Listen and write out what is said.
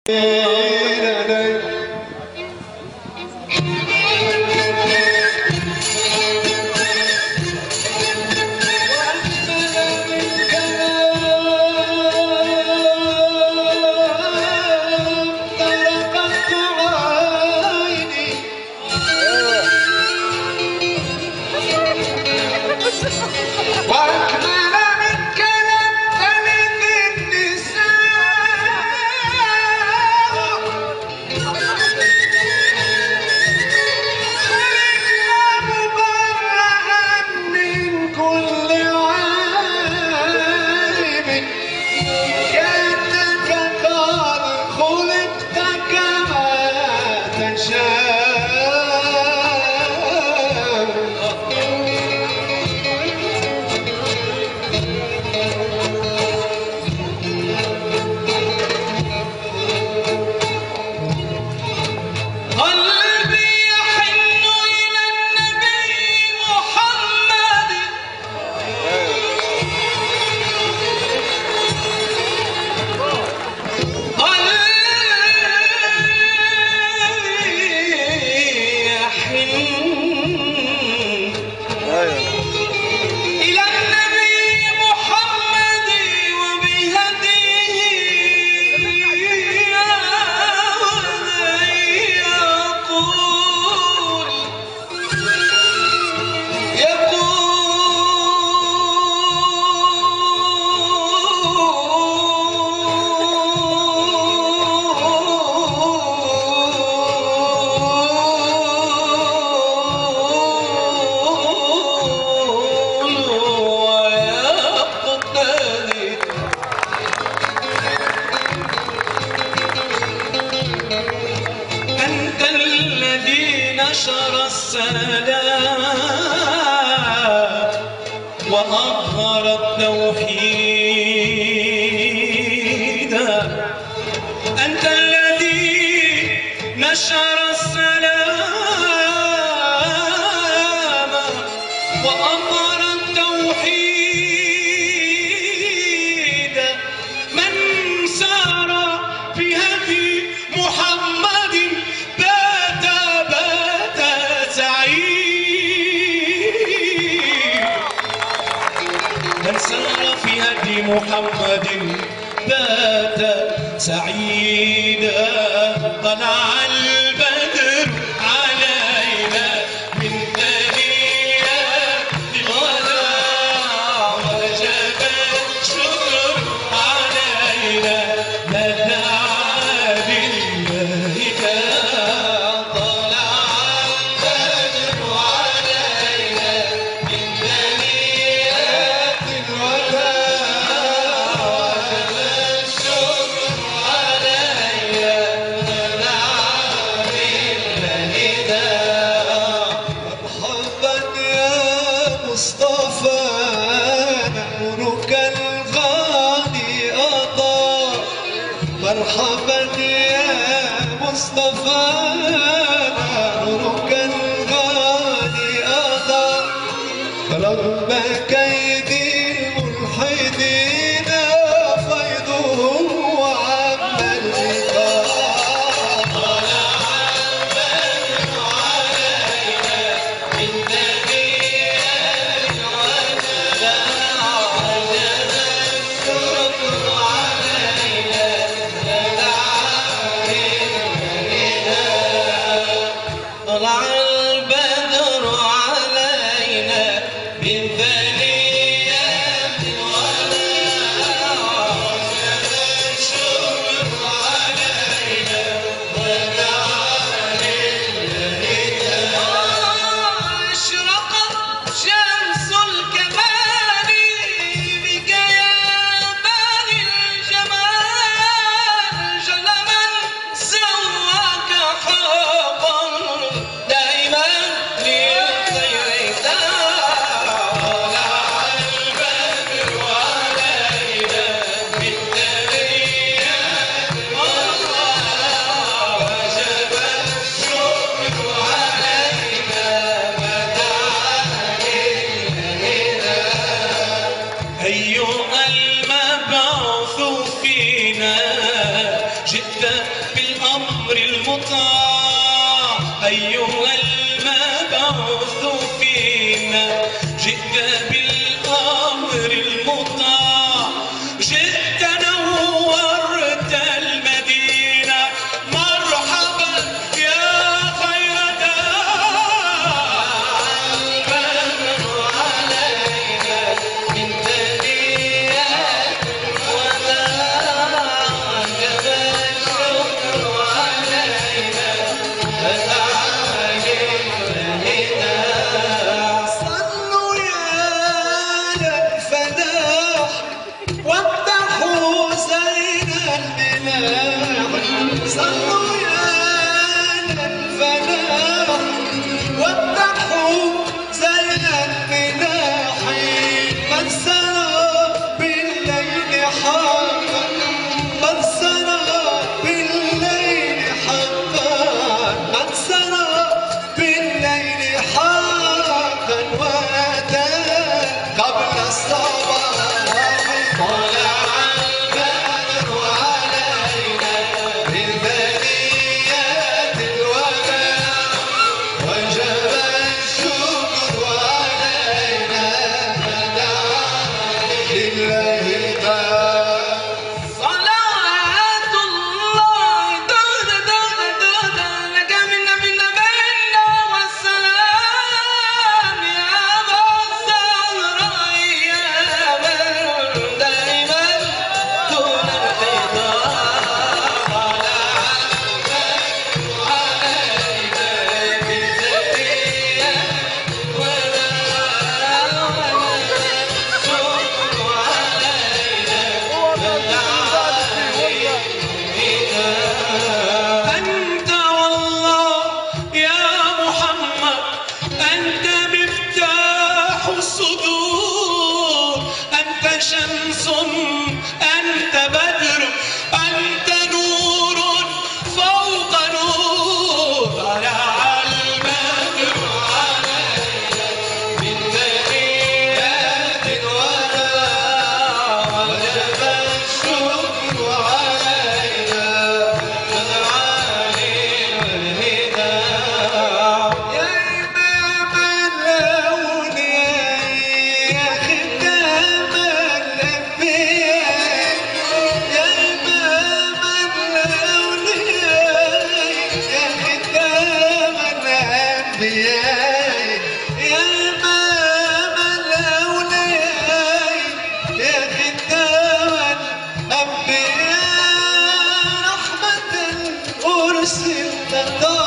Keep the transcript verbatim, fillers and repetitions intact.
نشر السلام وأظهر التوحيد. أنت الذي نشر السلام وأظهر التوحيد. من سار في هدي محمد بات بات سعيد. من سار في هدي محمد بات سعيدا. طلع البدر علينا من ثنيات الوداع وجب الشكر علينا ندعى لله كان. طلع البدر علينا من ثنيات الوداع وجب الشكر علينا ندعى لله كان. مرحبا يا مصطفى نورك الغالي أضاء. مرحبا يا مصطفى نورك الغالي أضاء. رب كيد الملحدين فيضهم وعم اللقاء. طلع البدر علينا من ثنيات الوداع وجب الشكر علينا ندعى لله. طلع البدر علينا من ثنيات بالأمر المطاع أيها المبعوث فينا جئت بالأمر المطاع جئت نورت المدينة مرحبا يا خير داع البدر علينا من ثنيات الوداع وجب الشكر علينا فتعالي الهداع صلوا يا للفلاح وافتحوا زين المناح صلوا يا للفلاح وافتحوا زين المناح من سرى بالليل حقا من سرى بالليل حقا من سرى بالليل حقا واتى قبل الصباح طلع البدر علينا من ثنيات الوداع وجب الشكر علينا فدعا لله الباب صلوات الله دون دون دون لك منا منا منا والسلام يا أبا الزهراء يا من دائما دون الخطاب على البدر علينا من ثنيات الوداع الشكر علينا أنت والله يا محمد أنت مفتاح الصدور أنت شمس أنت بدر أنت نور فوق نور طلع البدر علينا من ثنيات الوداع وجب الشكر علينا فتعالي الهداع يا إمام الأولياء يا ختام الأنبياء يا إمام الأولياء يا ختام الأنبياء يا إمام الأولياء يا ختام الأنبياء رحمة أرسلت